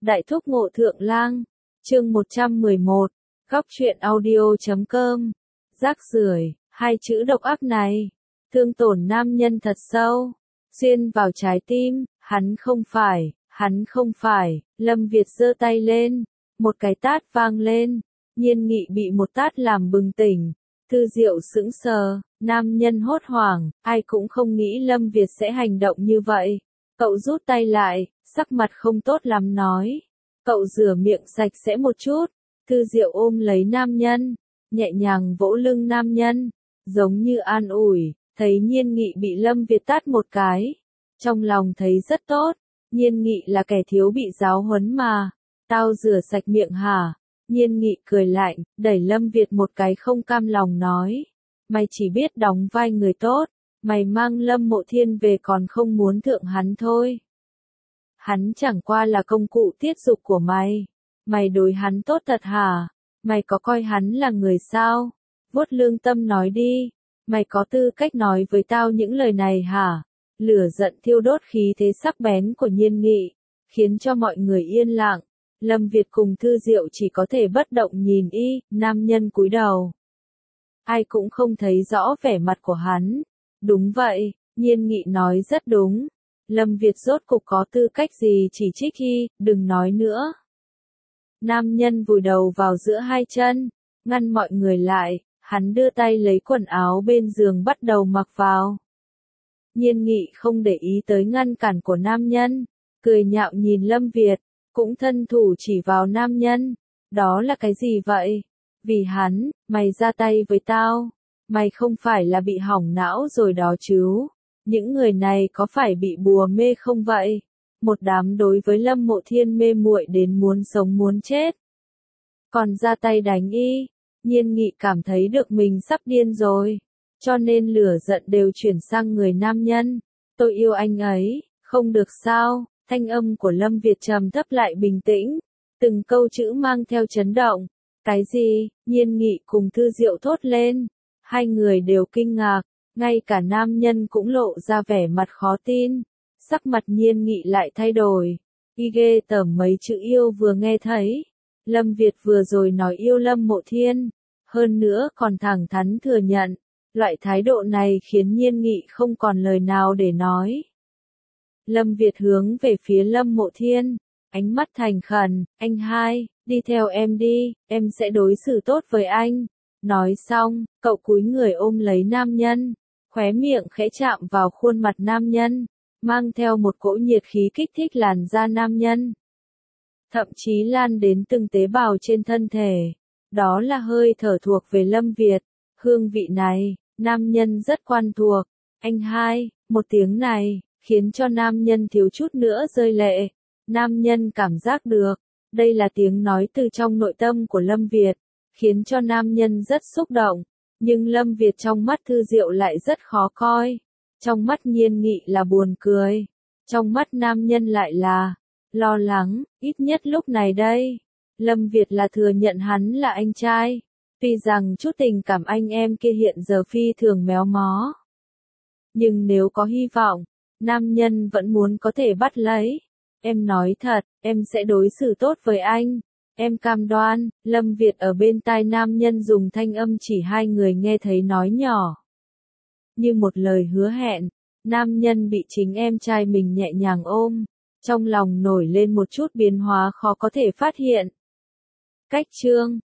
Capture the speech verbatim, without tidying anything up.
Đại thúc ngộ thượng lang, chương một trăm mười một, góc truyện audio chấm com, rác rưởi, hai chữ độc ác này, thương tổn nam nhân thật sâu, xuyên vào trái tim, hắn không phải, hắn không phải, Lâm Việt giơ tay lên, một cái tát vang lên, Nhiên Nghị bị một tát làm bừng tỉnh, Thư Diệu sững sờ, nam nhân hốt hoảng, ai cũng không nghĩ Lâm Việt sẽ hành động như vậy. Cậu rút tay lại, sắc mặt không tốt lắm nói. Cậu rửa miệng sạch sẽ một chút. Thư Diệu ôm lấy nam nhân, nhẹ nhàng vỗ lưng nam nhân, giống như an ủi, thấy Nhiên Nghị bị Lâm Việt tát một cái. Trong lòng thấy rất tốt, Nhiên Nghị là kẻ thiếu bị giáo huấn mà. Tao rửa sạch miệng hả? Nhiên Nghị cười lạnh, đẩy Lâm Việt một cái không cam lòng nói. Mày chỉ biết đóng vai người tốt. Mày mang Lâm Mộ Thiên về còn không muốn thượng hắn thôi. Hắn chẳng qua là công cụ tiết dục của mày. Mày đối hắn tốt thật hả? Mày có coi hắn là người sao? Vuốt lương tâm nói đi. Mày có tư cách nói với tao những lời này hả? Lửa giận thiêu đốt khí thế sắc bén của Nhiên Nghị, khiến cho mọi người yên lặng. Lâm Việt cùng Thư Diệu chỉ có thể bất động nhìn y, nam nhân cúi đầu. Ai cũng không thấy rõ vẻ mặt của hắn. Đúng vậy, Nhiên Nghị nói rất đúng. Lâm Việt rốt cục có tư cách gì chỉ trích y, đừng nói nữa. Nam nhân vùi đầu vào giữa hai chân, ngăn mọi người lại, hắn đưa tay lấy quần áo bên giường bắt đầu mặc vào. Nhiên Nghị không để ý tới ngăn cản của nam nhân, cười nhạo nhìn Lâm Việt, cũng thân thủ chỉ vào nam nhân. Đó là cái gì vậy? Vì hắn, mày ra tay với tao. Mày không phải là bị hỏng não rồi đó chứ? Những người này có phải bị bùa mê không vậy? Một đám đối với Lâm Mộ Thiên mê muội đến muốn sống muốn chết. Còn ra tay đánh y, Nhiên Nghị cảm thấy được mình sắp điên rồi. Cho nên lửa giận đều chuyển sang người nam nhân. Tôi yêu anh ấy, không được sao? Thanh âm của Lâm Việt trầm thấp lại bình tĩnh. Từng câu chữ mang theo chấn động. Cái gì? Nhiên Nghị cùng Thư Diệu thốt lên. Hai người đều kinh ngạc, ngay cả nam nhân cũng lộ ra vẻ mặt khó tin. Sắc mặt Nhiên Nghị lại thay đổi. Y ghê tởm mấy chữ yêu vừa nghe thấy. Lâm Việt vừa rồi nói yêu Lâm Mộ Thiên. Hơn nữa còn thẳng thắn thừa nhận. Loại thái độ này khiến Nhiên Nghị không còn lời nào để nói. Lâm Việt hướng về phía Lâm Mộ Thiên. Ánh mắt thành khẩn, anh hai, đi theo em đi, em sẽ đối xử tốt với anh. Nói xong, cậu cúi người ôm lấy nam nhân, khóe miệng khẽ chạm vào khuôn mặt nam nhân, mang theo một cỗ nhiệt khí kích thích làn da nam nhân. Thậm chí lan đến từng tế bào trên thân thể. Đó là hơi thở thuộc về Lâm Việt. Hương vị này, nam nhân rất quen thuộc. Anh hai, một tiếng này, khiến cho nam nhân thiếu chút nữa rơi lệ. Nam nhân cảm giác được, đây là tiếng nói từ trong nội tâm của Lâm Việt. Khiến cho nam nhân rất xúc động, nhưng Lâm Việt trong mắt Thư Diệu lại rất khó coi. Trong mắt Nhiên Nghị là buồn cười, trong mắt nam nhân lại là lo lắng, ít nhất lúc này đây. Lâm Việt là thừa nhận hắn là anh trai, tuy rằng chút tình cảm anh em kia hiện giờ phi thường méo mó. Nhưng nếu có hy vọng, nam nhân vẫn muốn có thể bắt lấy. Em nói thật, em sẽ đối xử tốt với anh. Em cam đoan. Lâm Việt ở bên tai nam nhân dùng thanh âm chỉ hai người nghe thấy nói nhỏ. Như một lời hứa hẹn, nam nhân bị chính em trai mình nhẹ nhàng ôm. Trong lòng nổi lên một chút biến hóa khó có thể phát hiện. Cách chương,